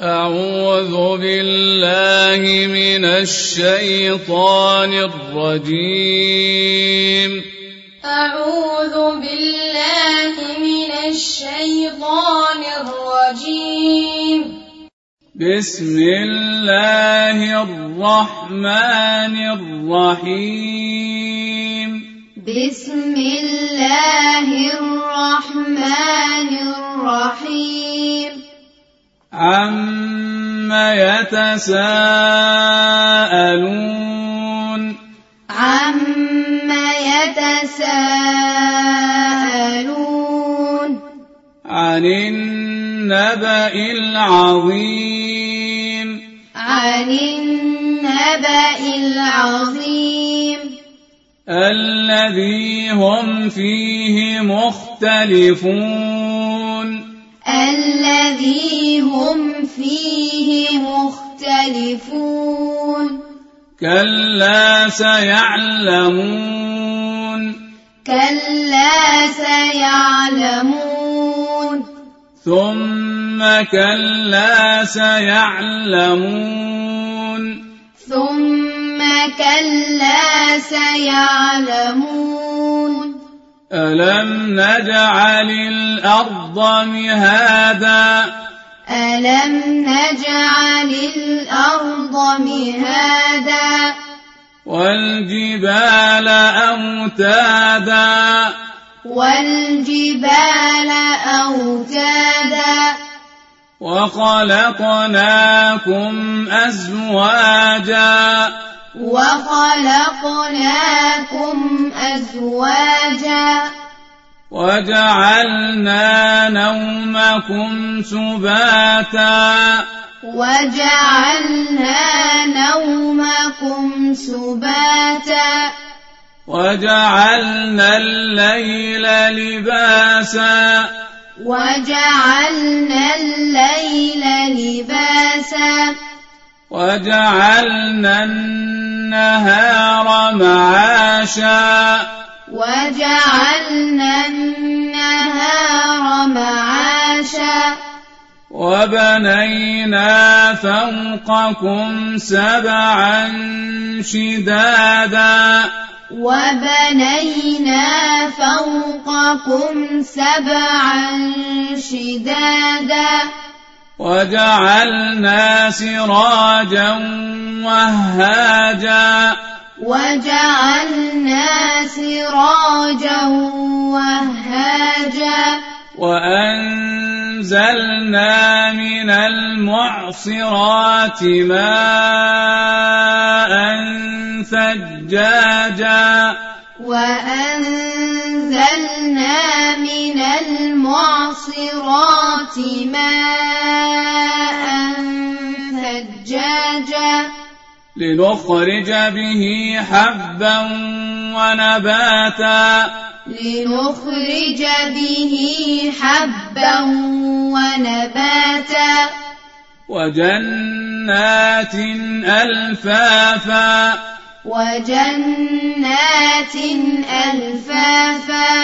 أعوذ بالله من الشيطان الرجيم. أعوذ بالله من الشيطان الرجيم. بسم الله الرحمن الرحيم. بسم الله الرحمن الرحيم. عما يتساءلون. عما يتساءلون. عن النبأ العظيم. عن النبأ العظيم. الذي هم فيه مختلفون. الذي هم فيه مختلفون. كلا سيعلمون. كلا سيعلمون. ثم كلا سيعلمون. ثم كلا سيعلمون. ألم نجعل الأرض مهادا. ألم نجعل الأرض مهادا. والجبال أوتادا. والجبال أوتادا. وخلقناكم أزواجا. وخلقناكم أزواجا. وجعلنا نومكم سباتا. وجعلنا نومكم سباتا. وجعلنا الليل لباسا. وجعلنا الليل لباسا. وجعلنا النهار معاشا. وجعلنا النهار معاشا. وبنينا فوقكم سبعا شدادا. وبنينا فوقكم سبعا شدادا. وجعلنا سراجا وهاجا. وجعلنا سراجا وهاجا. وأنزلنا من المعصرات ماء ثجاجا. وأنزلنا من المعصرات ماء ثجاجا. لنخرج به حبا ونباتا. لنخرج به حبا ونباتا. وجنات ألفافا. وجنات ألفافا.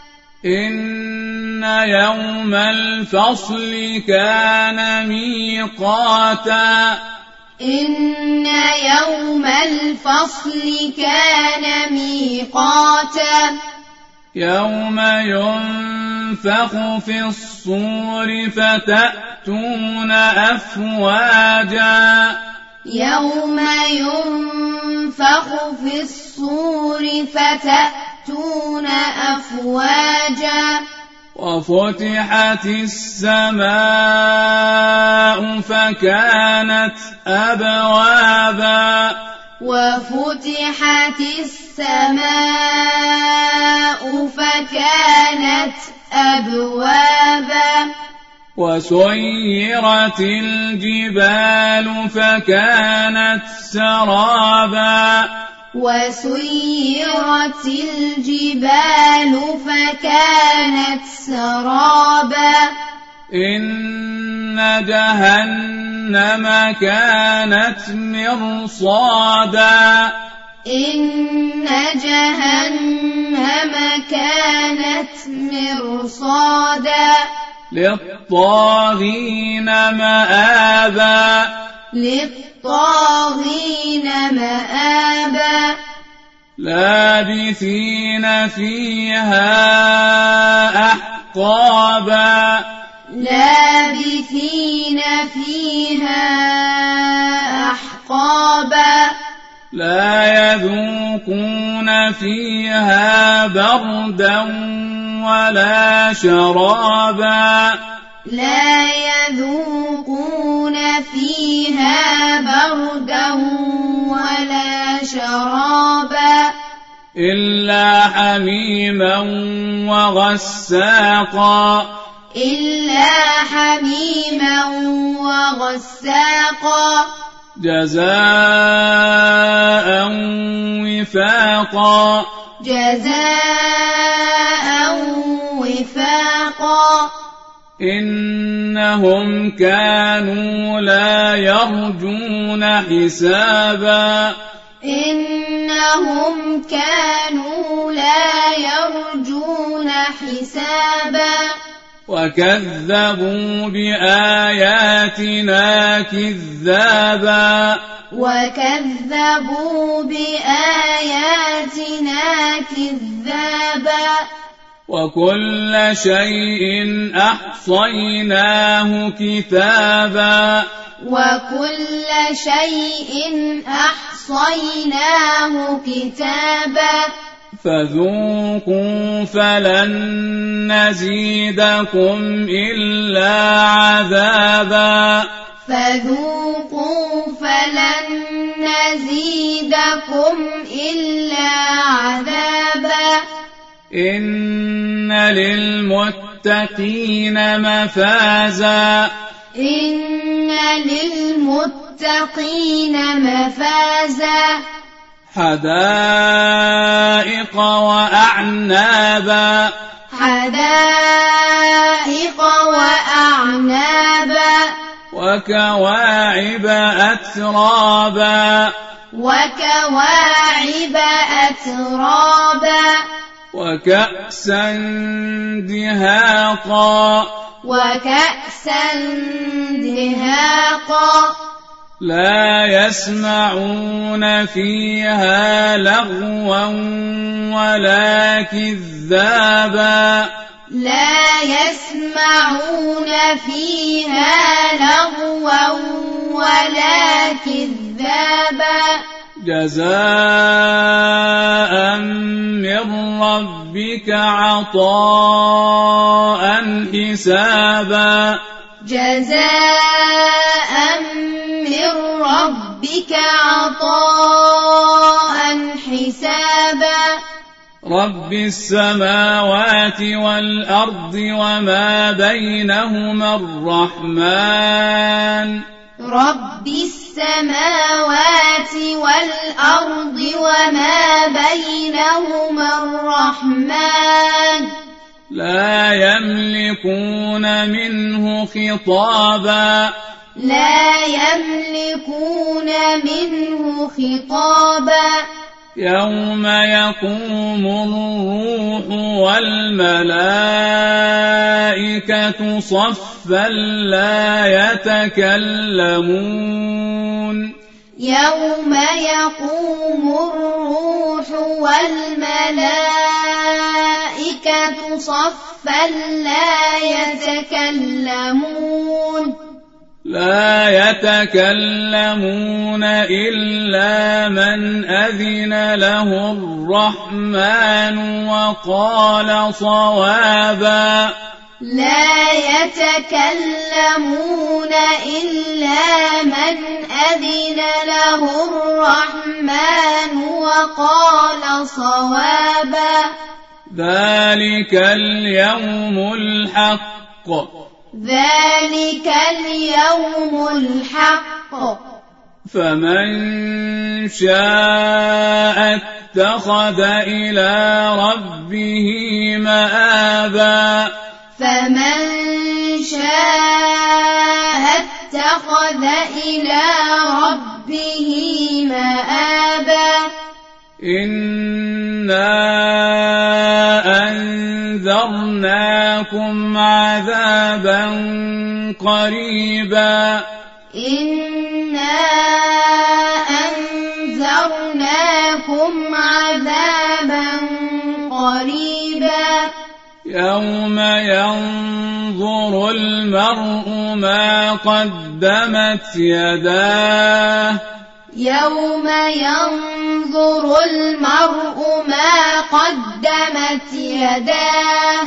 إن يوم الفصل كان ميقاتا. إن يوم الفصل كان ميقاتا. يوم ينفخ في الصور فتأتون أفواجا. يوم ينفخ في الصور فتأتون أفواجا. وفتحت السماء فكانت أبوابا. وفتحت السماء فكانت أبوابا. وسيرت الجبال فكانت سرابا. وسيرت الجبال فكانت سرابا. إن جهنم كانت مرصادا. إن جهنم كانت مرصادا. للطاغين مآبا للطاغين مآبا لابثين فيها أحقابا لابثين فيها أحقابا لا يذوقون فيها بردا ولا شرابا لا يذوقون فيها بردا ولا شرابا إلا حميما وغساقا إلا حميما وغساقا جزاء وفاقا جزاء وفاقا إنهم كانوا لا يرجون حسابا إنهم كانوا لا يرجون حسابا وكذبوا بآياتنا كذابا وكذبوا بآياتنا كذابا وكل شيء أحصيناه كتابا وكل شيء أحصيناه كتابا فذوقوا فلن نزيدكم إلا عذابا فذوقوا فلن نزيدكم إلا عذابا إن للمتقين مفازا إن للمتقين مفازا حدائق وأعنابا حدائق وأعنابا وكواعب أترابا وكواعب أترابا وكأسا دهاقا وكأسا دهاقا لا يسمعون فيها لغوا ولا كذابا لا يسمعون فيها لغوا ولا كذابا جزاء من ربك عطاء حسابا جزاء من ربك عطاء حسابا رب السماوات والأرض وما بينهما الرحمن رب السماوات والأرض وما بينهما الرحمن لا يملكون منه خطابا لا يملكون منه خطابا يوم يقوم الروح والملائكة صفا لا يتكلمون يوم يقوم الروح والملائكة صفا لا يتكلمون إلا من أذن له الرحمن وقال صوابا لا يتكلمون إلا من أذن له الرحمن وقال صوابا ذلك اليوم الحق ذلك اليوم الحق فمن شاء اتخذ إلى ربه مآبا فمن شاء اتخذ إلى ربه مآبا إنا أنذرناكم عذابا قريبا إنا أنذرناكم عذابا قريبا يوم ينظر المرء ما قدمت يداه يوم ينظر المرء ما قدمت يداه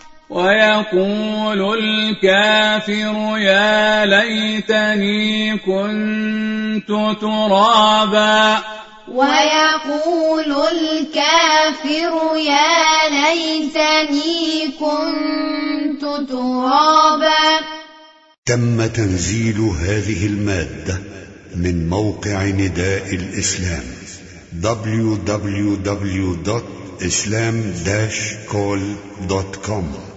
ويقول الكافر يا ليتني كنت ترابا ويقول الكافر يا ليتني كنت ترابا. تم تنزيل هذه المادة من موقع نداء الإسلام www.islam-call.com